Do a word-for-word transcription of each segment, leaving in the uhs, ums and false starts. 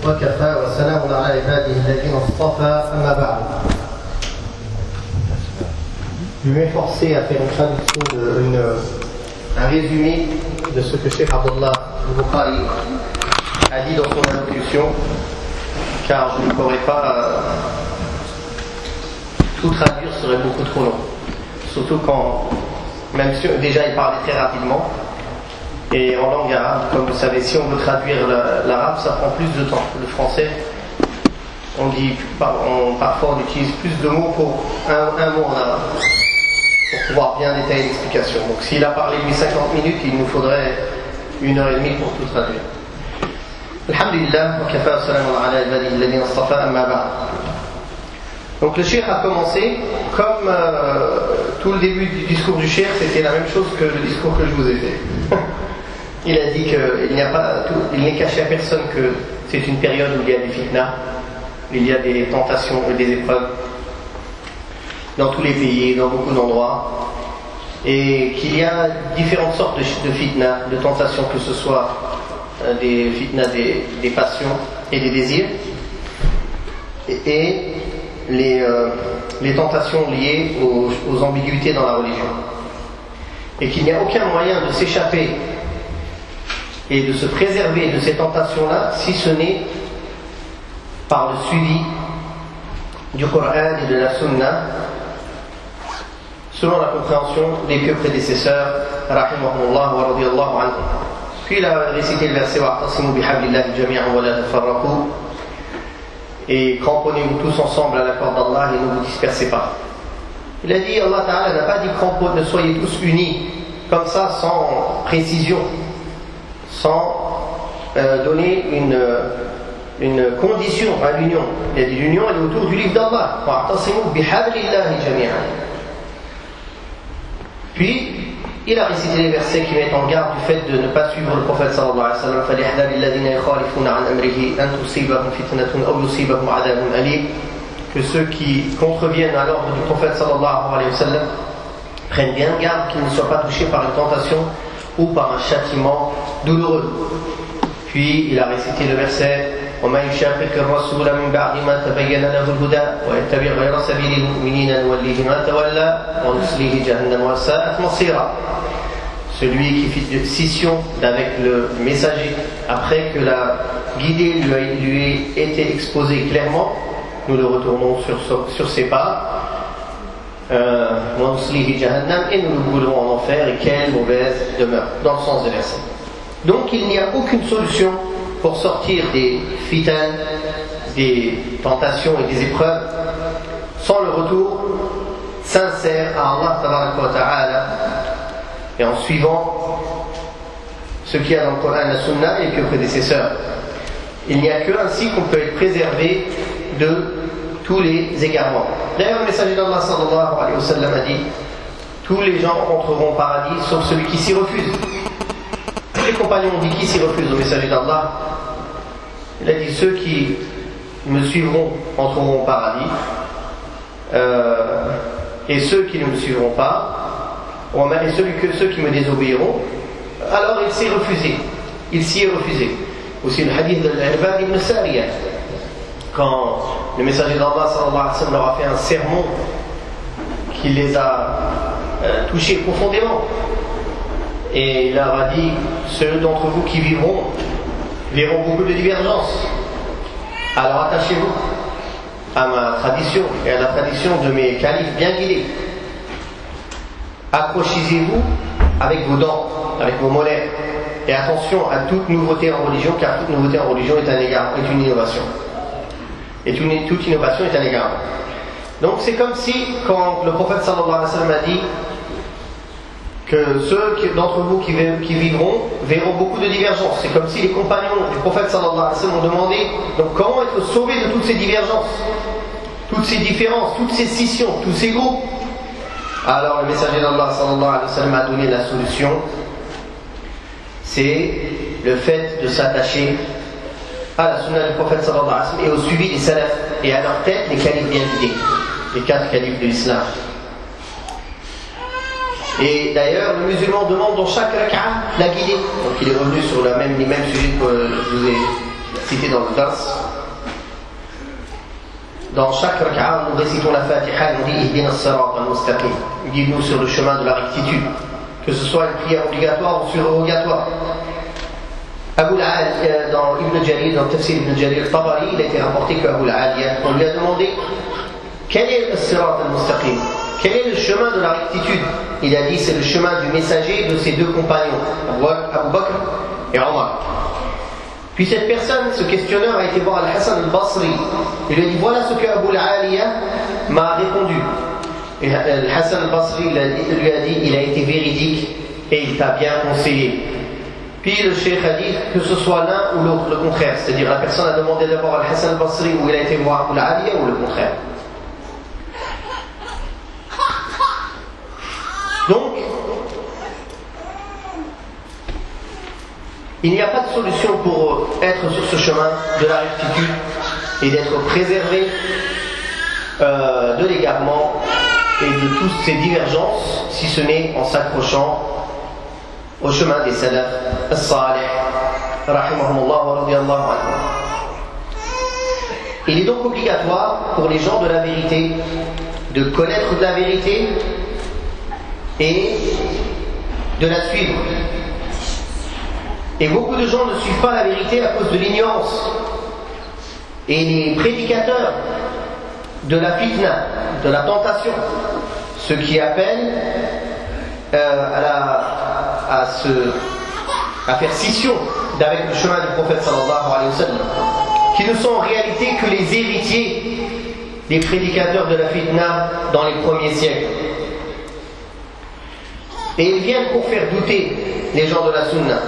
وكفى وسلام على عباده الذين اصطفى أما بعد. Je vais m'efforcer à faire une traduction, de, une, un résumé de ce que Cheikh Abdullah al-Bukhari a dit dans son introduction, car je ne pourrais pas euh, tout traduire, ce serait beaucoup trop long. Surtout quand, même si déjà il parlait très rapidement, et en langue arabe, comme vous savez, si on veut traduire l'arabe, ça prend plus de temps. Le français, on dit, on, parfois on utilise plus de mots pour un, un mot en arabe, pour pouvoir bien détailler l'explication. Donc s'il a parlé lui cinquante minutes, il nous faudrait une heure et demie pour tout traduire. Alhamdulillah, wa kafa wa salamun ala ibadihi alladhina istafa amma ba'd. Donc le cheikh a commencé, comme euh, tout le début du discours du cheikh, c'était la même chose que le discours que je vous ai fait. Il a dit qu'il n'y a pas, tout, il n'est caché à personne que c'est une période où il y a des fitnas, il y a des tentations et des épreuves dans tous les pays, dans beaucoup d'endroits, et qu'il y a différentes sortes de, de fitnas, de tentations, que ce soit euh, des fitnas des, des passions et des désirs, et, et les, euh, les tentations liées aux, aux ambiguïtés dans la religion, et qu'il n'y a aucun moyen de s'échapper et de se préserver de ces tentations-là si ce n'est par le suivi du Coran et de la Sunna selon la compréhension des pieux prédécesseurs rahimahumullah wa radiyallahu anhum. Puis il a récité le verset wa'tasimu bihablillahi jami'an wa la tafarraqu, et cramponnez-vous tous ensemble à la corde d'Allah et ne vous dispersez pas. Il a dit, Allah Ta'ala n'a pas dit cramponnez, soyez tous unis comme ça sans précision, sans euh, donner une, une condition à l'union. Il a dit l'union elle est autour du livre d'Allah. Wa'tasimu bihablillahi jami'an. Puis il a récité les versets qui mettent en garde du fait de ne pas suivre le prophète sallallahu alayhi wa sallam. فَلْيَحْذَرِ الَّذِينَ يُخَالِفُونَ عَنْ أَمْرِهِ أَنْ تُصِيبَهُمْ فِتْنَةٌ أَوْ يُصِيبَهُمْ عَذَابٌ أَلِيمٌ. Que ceux qui contreviennent à l'ordre du prophète sallallahu alayhi wa sallam prennent bien garde qu'ils ne soient pas touchés par une tentation ou par un châtiment douloureux. Puis il a récité le verset وَمَنْ يُشَاقِقِ الرَّسُولَ مِنْ بَعْدِ مَا تَبَيَّنَ لَهُ الْهُدَى وَيَتَّبِعْ غَيْرَ سَبِيلِ الْمُؤْمِنِينَ نُوَلِّهِ مَا تَوَلَّى وَنُصْلِهِ جَهَنَّمَ وَسَاءَتْ مَصِيرًا. Celui qui fit scission d'avec le messager après que la guidée lui, a, lui ait été exposée clairement, nous le retournons sur, sur ses pas, euh, et nous le brûlerons en enfer, et quelle mauvaise demeure, dans le sens des versets. Donc il n'y a aucune solution pour sortir des fitan, des tentations et des épreuves sans le retour sincère à Allah tabaraka wa ta'ala, et en suivant ce qu'il y a dans le Coran et la Sunna et que prédécesseurs. Il n'y a que ainsi qu'on peut être préservé de tous les égarements. D'ailleurs, le messager d'Allah sallallahu alayhi wa sallam a dit: tous les gens entreront au paradis sauf celui qui s'y refuse. Tous les compagnons ont dit: qui s'y refuse au messager d'Allah? Il a dit: ceux qui me suivront entreront au paradis, euh, et ceux qui ne me suivront pas, et celui que ceux qui me désobéiront, alors il s'y est refusé. Il s'y est refusé. Aussi le hadith de l'Irbad ibn Sariya, quand le messager d'Allah sallallahu alayhi wa sallam leur a fait un sermon qui les a euh, touchés profondément, et il leur a dit: ceux d'entre vous qui vivront verront beaucoup de divergences, alors attachez-vous à ma tradition et à la tradition de mes califes bien guidés. Accrochisez-vous avec vos dents, avec vos mollets, et attention à toute nouveauté en religion, car toute nouveauté en religion est un égard, est une innovation. Et toute, toute innovation est un égard. Donc c'est comme si, quand le prophète sallallahu alayhi wa sallam a dit que ceux qui, d'entre vous qui, qui vivront verront beaucoup de divergences, c'est comme si les compagnons du prophète sallallahu alayhi wa sallam ont demandé donc comment être sauvés de toutes ces divergences, toutes ces différences, toutes ces scissions, tous ces groupes. Alors le messager d'Allah sallallahu alayhi wa sallam a donné la solution, c'est le fait de s'attacher à la sunna du prophète sallallahu alayhi wa sallam et au suivi des salafs, et à leur tête les califes bien guidés, les quatre califes de l'islam. Et d'ailleurs le musulman demande dans chaque rak'a la guidée. Donc il est revenu sur la même, les mêmes sujets que je vous ai cité dans le dars. Dans chaque rak'a, nous récitons la Fatiha et on dit Ihdina as-sirat al-mustaqim, guide-nous sur le chemin de la rectitude, que ce soit une prière obligatoire ou surrogatoire. Abu al-Aliya, dans Ibn Jarir, dans le Tafsir Ibn Jarir al-Tabari, il a été rapporté qu'Abu al-Aliya, on lui a demandé quel est as-sirat al-mustaqim, quel est le chemin de la rectitude. Il a dit c'est le chemin du messager et de ses deux compagnons, Abu Bakr et Omar. Puis cette personne, ce questionneur, a été voir Al-Hassan al-Basri. Il lui a dit voilà ce que Abu al-Aliya m'a répondu. Et Al-Hassan al-Basri lui a dit il a été véridique et il t'a bien conseillé. Puis le cheikh a dit que ce soit l'un ou l'autre, le contraire. C'est-à-dire la personne a demandé d'abord à Al-Hassan al-Basri où il a été voir Abu al-Aliya ou le contraire. Donc, il n'y a pas de solution pour être sur ce chemin de la rectitude et d'être préservé euh, de l'égarement et de toutes ces divergences, si ce n'est en s'accrochant au chemin des salaf as-salih, rahimahumullah wa radiyallahu anhum. Il est donc obligatoire pour les gens de la vérité de connaître de la vérité et de la suivre. Et beaucoup de gens ne suivent pas la vérité à cause de l'ignorance. Et les prédicateurs de la fitna, de la tentation, ceux qui appellent euh, à, la, à, se, à faire scission d'avec le chemin du prophète sallallahu alayhi wa sallam, qui ne sont en réalité que les héritiers des prédicateurs de la fitna dans les premiers siècles. Et ils viennent pour faire douter les gens de la sunna.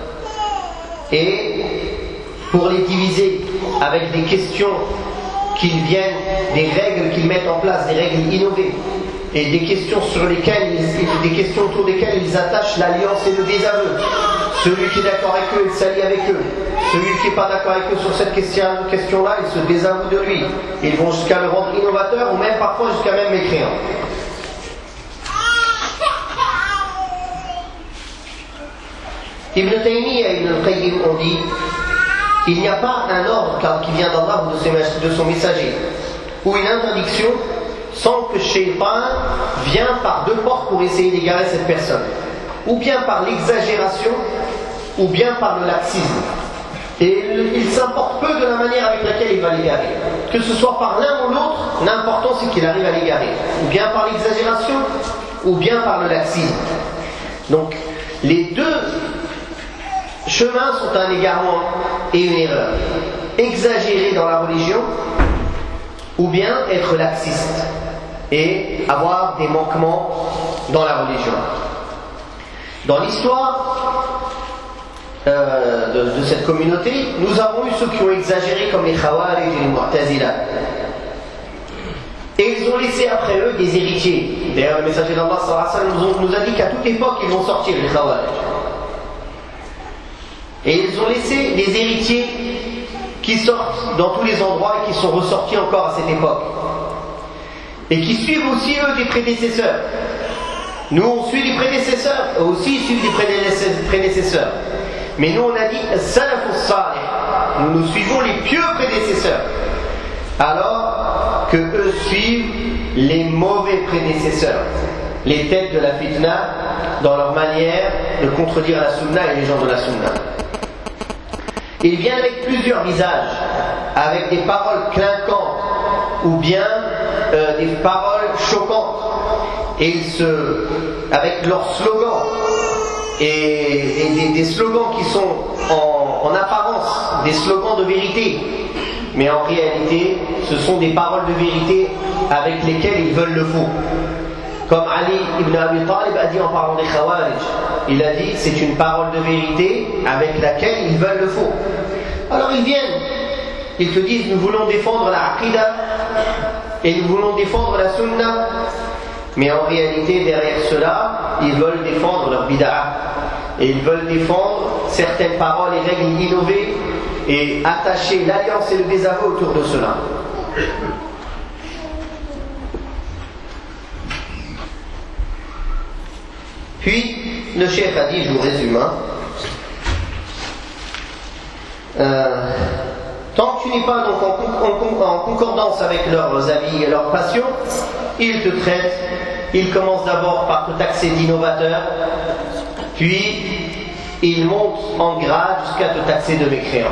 Et pour les diviser avec des questions qu'ils viennent, des règles qu'ils mettent en place, des règles innovées, et des questions sur lesquelles ils, des questions autour desquelles ils attachent l'alliance et le désaveu. Celui qui est d'accord avec eux, il s'allie avec eux. Celui qui n'est pas d'accord avec eux sur cette question-là, il se désavoue de lui. Ils vont jusqu'à le rendre innovateur ou même parfois jusqu'à même mécréant. Ibn Taymiyyah et Ibn al-Qayyim ont dit il n'y a pas un ordre qui vient d'Allah ou de son messager ou une interdiction sans que Shaytan vient par deux portes pour essayer d'égarer cette personne, ou bien par l'exagération ou bien par le laxisme. Et il s'importe peu de la manière avec laquelle il va l'égarer, que ce soit par l'un ou l'autre, l'important c'est qu'il arrive à l'égarer, ou bien par l'exagération ou bien par le laxisme. Donc les deux chemins sont un égarement et une erreur. Exagérer dans la religion ou bien être laxiste et avoir des manquements dans la religion. Dans l'histoire euh, de, de cette communauté, nous avons eu ceux qui ont exagéré comme les Khawarij et les Mu'tazila. Et ils ont laissé après eux des héritiers. D'ailleurs, le messager d'Allah sallallahu alayhi wa sallam nous a dit qu'à toute époque ils vont sortir les Khawarij. Et ils ont laissé des héritiers qui sortent dans tous les endroits et qui sont ressortis encore à cette époque. Et qui suivent aussi eux des prédécesseurs. Nous on suit des prédécesseurs, eux aussi ils suivent des prédécesseurs. Mais nous on a dit Salafus Salih. Nous nous suivons les pieux prédécesseurs. Alors que eux suivent les mauvais prédécesseurs, les têtes de la fitna dans leur manière de contredire la sunna et les gens de la sunna. Il vient avec plusieurs visages, avec des paroles clinquantes ou bien euh, des paroles choquantes, et ils se, avec leurs slogans et, et des, des slogans qui sont en, en apparence des slogans de vérité, mais en réalité ce sont des paroles de vérité avec lesquelles ils veulent le faux. Comme Ali ibn Abi Talib a dit en parlant des Khawarij, il a dit c'est une parole de vérité avec laquelle ils veulent le faux. Alors ils viennent, ils te disent nous voulons défendre la Aqidah et nous voulons défendre la Sunna, mais en réalité derrière cela ils veulent défendre leur bid'ah et ils veulent défendre certaines paroles et règles innovées et attacher l'alliance et le désaveu autour de cela. Puis, le cheikh a dit, je vous résume, hein, euh, tu n'es pas donc en, en, en concordance avec leurs avis et leurs passions, ils te traitent, ils commencent d'abord par te taxer d'innovateur, puis ils montent en grade jusqu'à te taxer de mécréant.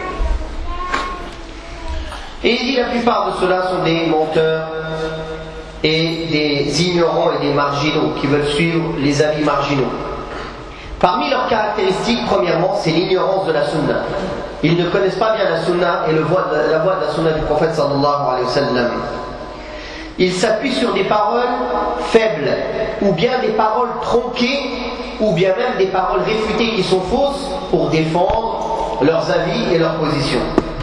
Et il dit la plupart de ceux-là sont des menteurs et des ignorants et des marginaux qui veulent suivre les avis marginaux. Parmi leurs caractéristiques, premièrement, c'est l'ignorance de la sunna. Ils ne connaissent pas bien la sunna et le voie de, la voie de la sunna du prophète sallallahu alayhi wa sallam. Ils s'appuient sur des paroles faibles, ou bien des paroles tronquées, ou bien même des paroles réfutées qui sont fausses pour défendre leurs avis et leurs positions.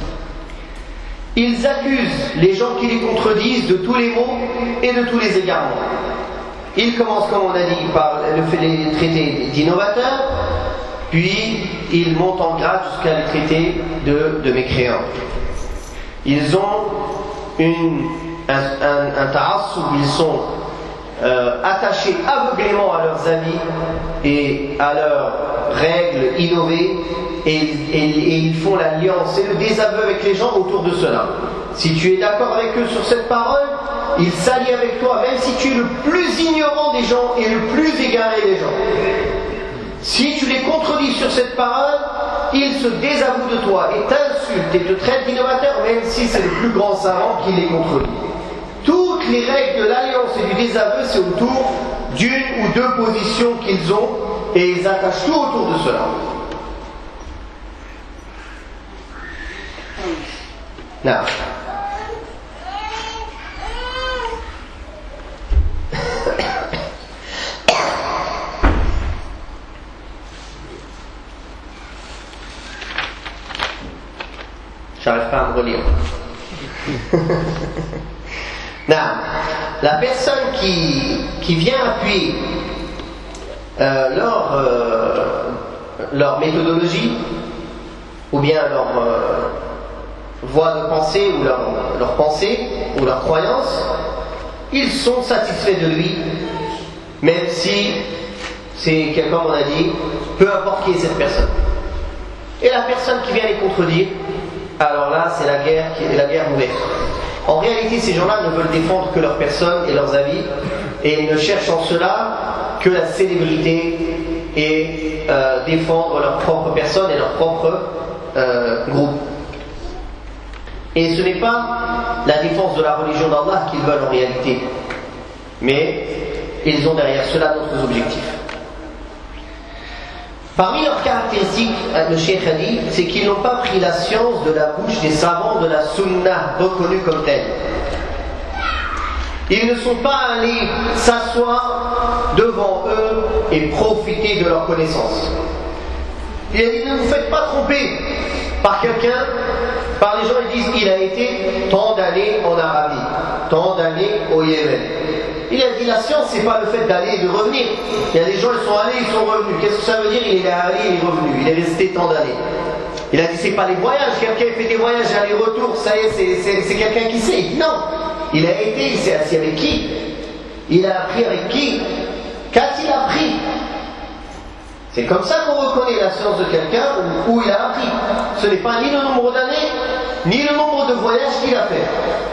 Ils accusent les gens qui les contredisent de tous les maux et de tous les égarements. Ils commencent, comme on a dit, par le fait de les traiter d'innovateurs, puis ils montent en grade jusqu'à les traiter de, de mécréants. Ils ont une, un, un, un ta'assub, ils sont euh, attachés aveuglément à leurs avis et à leurs règles innovées, et, et, et ils font l'alliance et le désaveu avec les gens autour de cela. Si tu es d'accord avec eux sur cette parole, ils s'allient avec toi, même si tu es le plus ignorant des gens et le plus égaré des gens. Si tu les contredis sur cette parole, ils se désavouent de toi et t'insultent et te traitent d'innovateur, même si c'est le plus grand savant qui les contredit. Toutes les règles de l'alliance et du désaveu, c'est autour d'une ou deux positions qu'ils ont, et ils attachent tout autour de cela. Non. J'arrive pas à me relire. Non. La personne qui, qui vient appuyer euh, leur, euh, leur méthodologie, ou bien leur euh, voie de pensée, ou leur, leur pensée, ou leur croyance, ils sont satisfaits de lui, même si c'est, comme on a dit, peu importe qui est cette personne. Et la personne qui vient les contredire, alors là, c'est la guerre, qui est la guerre ouverte. En réalité, ces gens-là ne veulent défendre que leur personne et leurs avis, et ils ne cherchent en cela que la célébrité et euh, défendre leur propre personne et leur propre euh, groupe. Et ce n'est pas la défense de la religion d'Allah qu'ils veulent en réalité, mais ils ont derrière cela d'autres objectifs. Parmi leurs caractéristiques, le Cheikh a dit, c'est qu'ils n'ont pas pris la science de la bouche des savants de la sunna reconnue comme telle. Ils ne sont pas allés s'asseoir devant eux et profiter de leur connaissance. Il a dit, ne vous faites pas tromper par quelqu'un, par les gens, ils disent, il a été tant d'années en Arabie, tant d'années au Yémen. Il a dit, la science, c'est pas le fait d'aller et de revenir. Il y a des gens, ils sont allés, ils sont revenus. Qu'est-ce que ça veut dire? Il est allé, il est revenu. Il est resté tant d'années. Il a dit, c'est pas les voyages. Quelqu'un fait des voyages aller-retour, ça y est, c'est, c'est, c'est quelqu'un qui sait. Non. Il a été, il s'est assis avec qui? Il a appris avec qui? Qu'a-t-il appris? C'est comme ça qu'on reconnaît la science de quelqu'un où, où il a appris. Ce n'est pas ni le nombre d'années, ni le nombre de voyages qu'il a fait.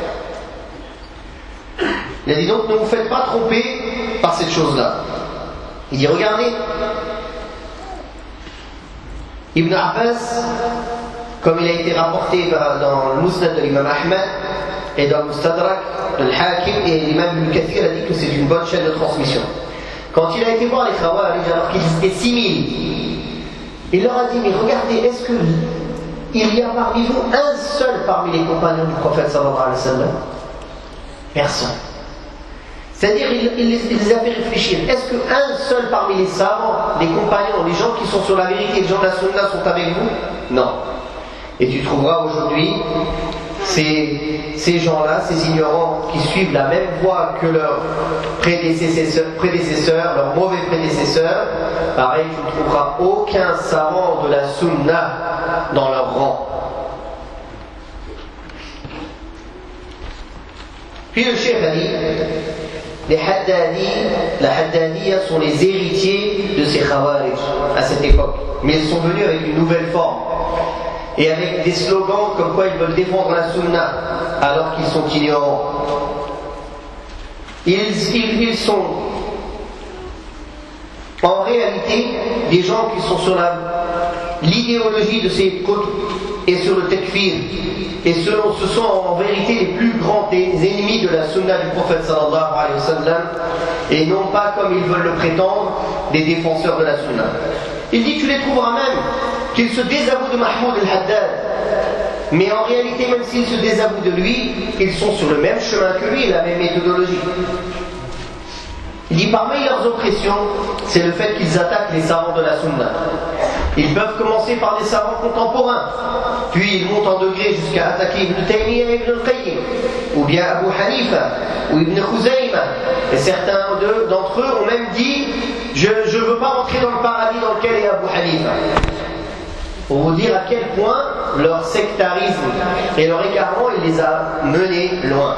Il a dit donc, ne vous faites pas tromper par cette chose-là. Il dit, regardez, Ibn Abbas, comme il a été rapporté dans le Musnad de l'imam Ahmed et dans le Mustadrak de l'Hakim, et l'imam Ibn Kathir a dit que c'est une bonne chaîne de transmission. Quand il a été voir les Khawarij, alors qu'ils étaient six mille, il leur a dit, mais regardez, est-ce qu'il y a parmi vous un seul parmi les compagnons du prophète sallallahu alayhi wa sallam? Personne. C'est-à-dire, il, il, les, il les a fait réfléchir. Est-ce qu'un seul parmi les savants, les compagnons, les gens qui sont sur la vérité, les gens de la sunna sont avec vous? Non. Et tu trouveras aujourd'hui ces, ces gens-là, ces ignorants qui suivent la même voie que leurs prédécesseurs, prédécesseurs, leurs mauvais prédécesseurs. Pareil, tu ne trouveras aucun savant de la sunna dans leur rang. Puis le Cheikh a dit, les Haddani, la Haddaniya sont les héritiers de ces Khawarij à cette époque. Mais ils sont venus avec une nouvelle forme. et avec des slogans comme quoi ils veulent défendre la sunna alors qu'ils sont ignorants. Ils, ils, ils sont en réalité des gens qui sont sur la, l'idéologie de ces côtes et sur le takfir, et ce, ce sont en vérité les plus grands ennemis de la sunna du prophète sallallahu alayhi wa sallam, et non pas comme ils veulent le prétendre des défenseurs de la sunna. Il dit tu les trouveras même qu'ils se désavouent de Mahmoud al-Haddad, mais en réalité même s'ils se désavouent de lui, ils sont sur le même chemin que lui, la même méthodologie. Il dit parmi leurs oppressions, c'est le fait qu'ils attaquent les savants de la sunna. Ils peuvent commencer par des savants contemporains, puis ils montent en degré jusqu'à attaquer Ibn Taymiyyah et Ibn al-Qayyim, ou bien Abu Hanifa, ou Ibn Khuzayma. Et certains d'entre eux ont même dit je ne veux pas entrer dans le paradis dans lequel est Abu Hanifa. Pour vous dire à quel point leur sectarisme et leur égarement, il les a menés loin.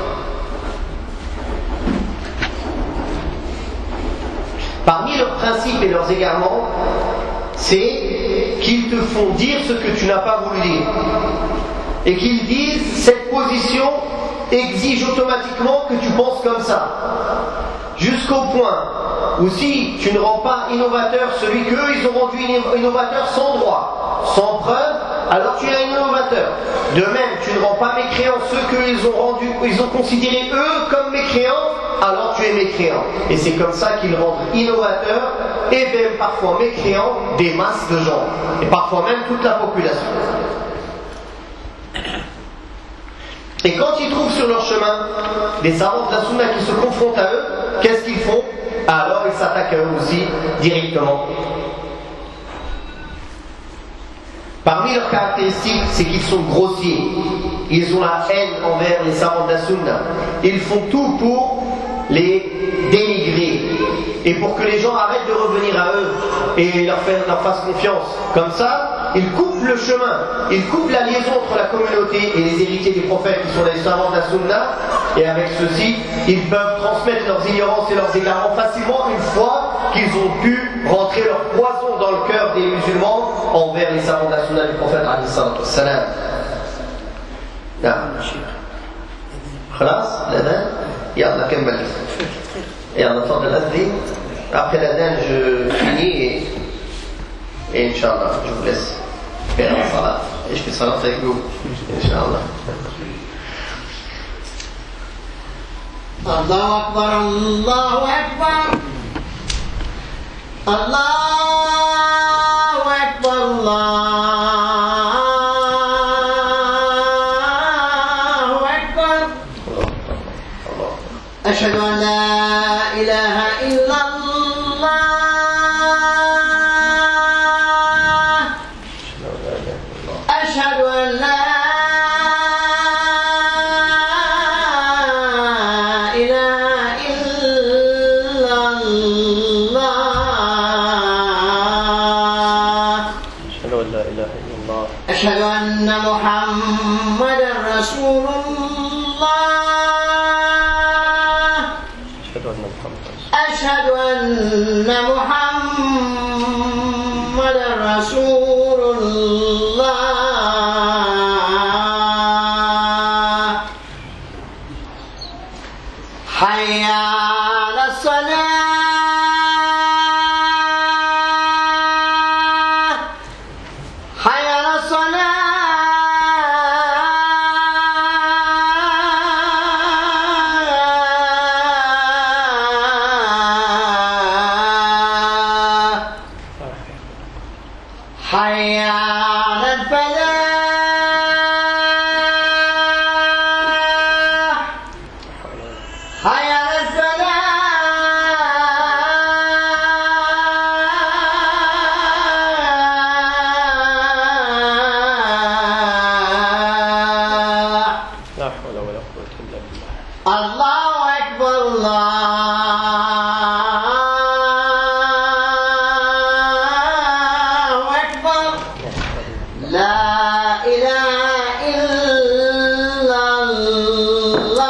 Parmi leurs principes et leurs égarements, c'est qu'ils te font dire ce que tu n'as pas voulu dire. Et qu'ils disent cette position exige automatiquement que tu penses comme ça. Jusqu'au point où si tu ne rends pas innovateur celui qu'eux ils ont rendu innovateur sans droit, sans preuve, alors tu es un innovateur. De même, tu ne rends pas mécréant ceux qu'ils ont rendu, ils ont considéré eux comme mécréants, alors tu es mécréant. Et c'est comme ça qu'ils rendent innovateurs et même parfois mécréants des masses de gens, et parfois même toute la population. Et quand ils trouvent sur leur chemin des savants de la sunna qui se confrontent à eux, qu'est-ce qu'ils font? Alors ils s'attaquent à eux aussi directement. Parmi leurs caractéristiques, c'est qu'ils sont grossiers. Ils ont la haine envers les savants de la sunna. Ils font tout pour les dénigrer et pour que les gens arrêtent de revenir à eux et leur, faire, leur fassent confiance. Comme ça, ils coupent le chemin, ils coupent la liaison entre la communauté et les héritiers des prophètes qui sont les savants de la sunna, et avec ceci, ils peuvent transmettre leurs ignorances et leurs égarements facilement une fois qu'ils ont pu rentrer leur poison dans le cœur des musulmans envers les savants de la sunna du prophète alayhi salatu wassalam. خلاص الأذان يلا كمل يلا تفضل أذن après l'adhan je finis et, et Inch'Allah je vous laisse faire la salat et je fais salat avec vous Inch'Allah. Allahu Akbar, Allahu Akbar, Allahu Akbar, Allahu Akbar. Ashhadu an la ilaha illallah. Ashhadu an la أشهد أن محمدا رسول الله. أشهد أن محمدا رسول الله. حي على الصلاة. حي على الفلاح. حي على الفلاح. لا حول ولا قوة إلا بالله. الله أكبر، الله أكبر. لا إله إلا الله.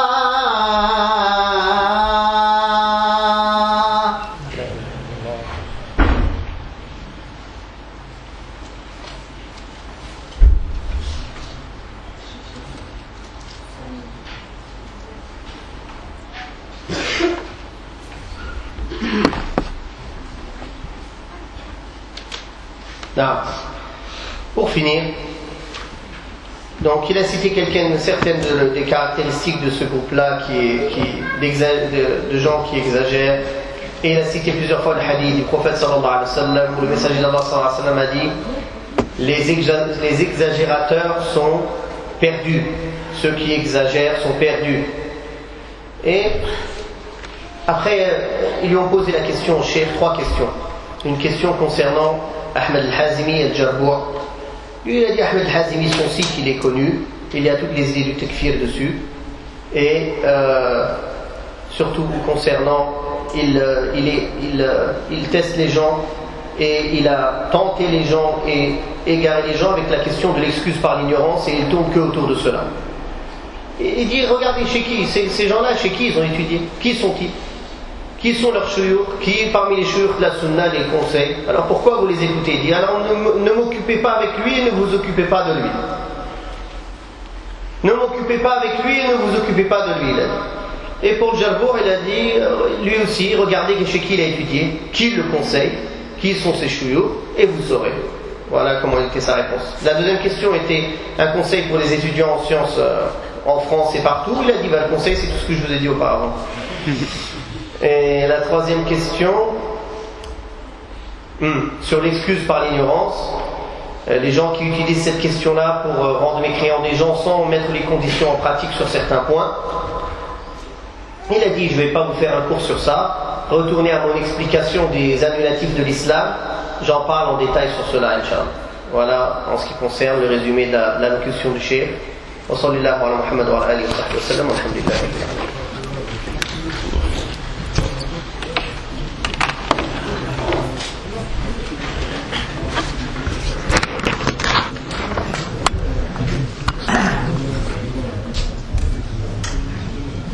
Non. Pour finir, donc il a cité quelqu'un, certaines de, des caractéristiques de ce groupe-là qui est, qui, de, de gens qui exagèrent, et il a cité plusieurs fois le hadith du prophète sallallahu alayhi wa sallam, où le messager d'Allah sallallahu alayhi wa sallam a dit les, exa, les exagérateurs sont perdus, ceux qui exagèrent sont perdus. Et après, ils lui ont posé la question au cheikh, trois questions. Une question concernant Ahmed al-Hazimi et al-Jarboua. Lui, il a dit Ahmed al-Hazimi, son site, il est connu, il y a toutes les idées du takfir dessus, et euh, surtout concernant, il, euh, il, est, il, euh, il teste les gens, et il a tenté les gens et égaré les gens avec la question de l'excuse par l'ignorance, et il tourne que autour de cela. Et il dit, regardez chez qui, ces, ces gens-là, chez qui ils ont étudié, qui sont-ils? Qui sont leurs chouyours? Qui parmi les chouyours de la sunna les conseils? Alors pourquoi vous les écoutez? Il dit, alors ne, ne m'occupez pas avec lui et ne vous occupez pas de lui. Ne m'occupez pas avec lui et ne vous occupez pas de lui. Il a dit. Et pour le Jarbour, il a dit, lui aussi, regardez chez qui il a étudié, qui le conseille, qui sont ses chouyours, et vous saurez. Voilà comment était sa réponse. La deuxième question était un conseil pour les étudiants en sciences euh, en France et partout. Il a dit, bah, le conseil c'est tout ce que je vous ai dit auparavant. Et la troisième question, hmm, sur l'excuse par l'ignorance, euh, les gens qui utilisent cette question-là pour euh, rendre mécréants des gens sans mettre les conditions en pratique sur certains points. Il a dit, je ne vais pas vous faire un cours sur ça, retournez à mon explication des annulatifs de l'islam, j'en parle en détail sur cela, Inch'Allah. Voilà en ce qui concerne le résumé de la, de la locution du cheikh. Wa sallallahu ala Muhammad wa ala alihi wa sallam, alhamdulillah.